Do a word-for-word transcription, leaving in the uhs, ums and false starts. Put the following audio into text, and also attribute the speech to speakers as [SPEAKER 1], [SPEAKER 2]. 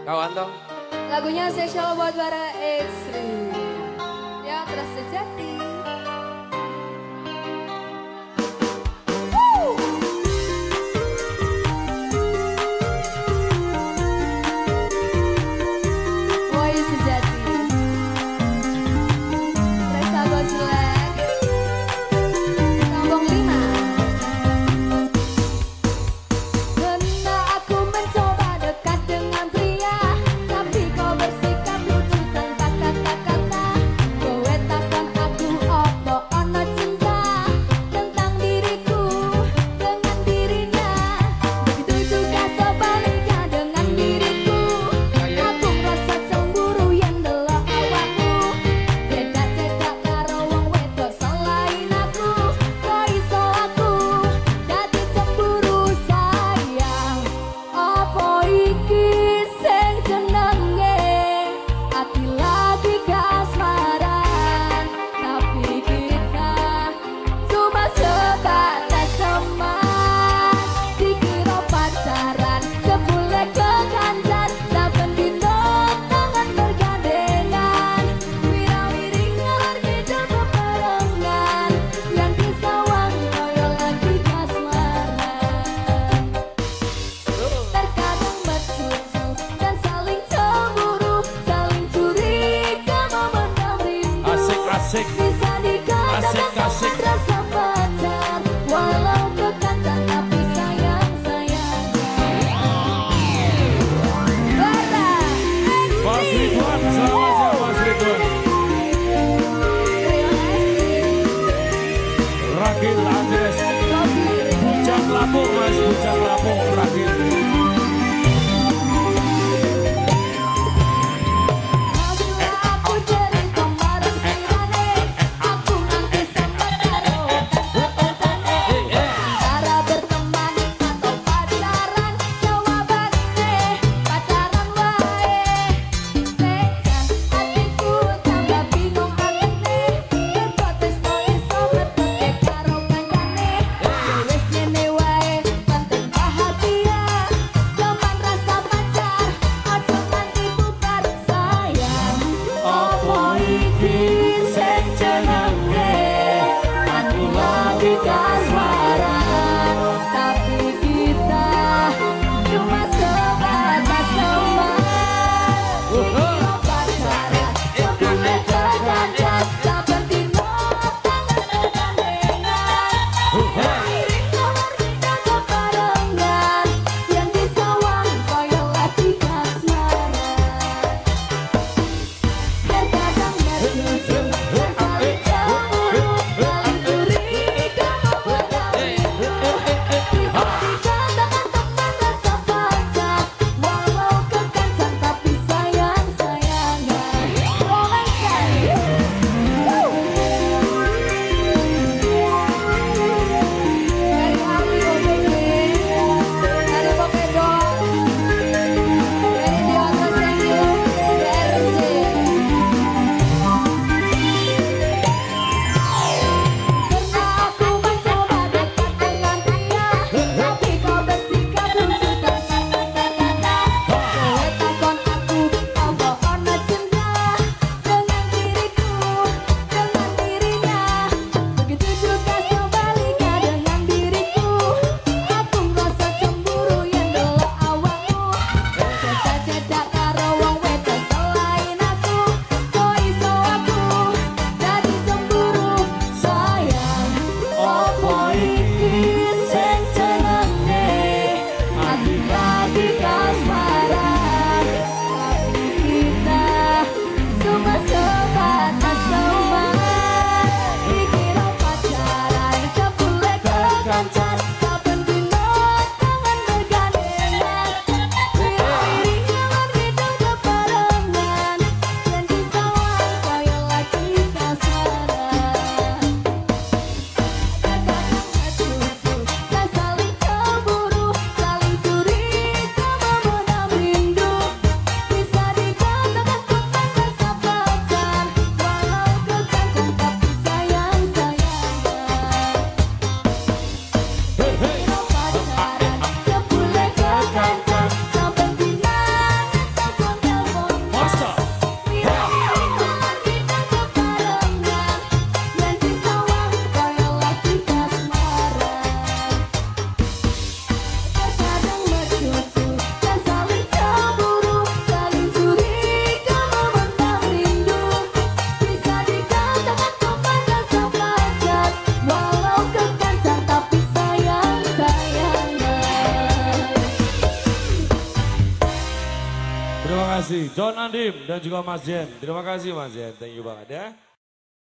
[SPEAKER 1] Kawan dong.
[SPEAKER 2] Lagunya spesial buat para ekstrim yang terus sejati. Woi sejati. Resa Gozlek. Kampung Lima. Karena aku mencoba dekat dengan pria, tapi kau bersikap lucu tanpa kata-kata. Kowe takkan aku opo ono cinta tentang diriku dengan dirinya. Begitu juga sebaliknya dengan diriku. Aku merasa cemburu yang delok awakmu. Cedak-cedak karo wong wedok selain aku. Kok iso aku dadi cemburu sayang? Apa iki sing jenenge ati lagi kasmaran, tapi kita cuma sebatas teman. Dikira pacaran jebule kekancan, saben dino tangan bergandengan. Wira-wiri ngalor ngidul bebarengan, yang disawang koyo lagi kasmaran. Terkadang bersusu dan saling cemburu, saling curiga memendam rindu.
[SPEAKER 1] Asik-asik.
[SPEAKER 2] Bisa dikatakan
[SPEAKER 1] Asik-asik.
[SPEAKER 2] sangat rasa pacar, walau kekancan tapi sayang-sayang. Bara,
[SPEAKER 1] Mas Ridwan, selamat siang Mas Ridwan.
[SPEAKER 2] terima kasih.
[SPEAKER 1] Ragil Andres, bujang lapuk Mas, bujang lapuk Ragil.
[SPEAKER 2] Bila aku cerita bareng sirane,
[SPEAKER 1] kasih John Andim dan juga Mas Jen. Terima kasih Mas Jen, thank you banget ya.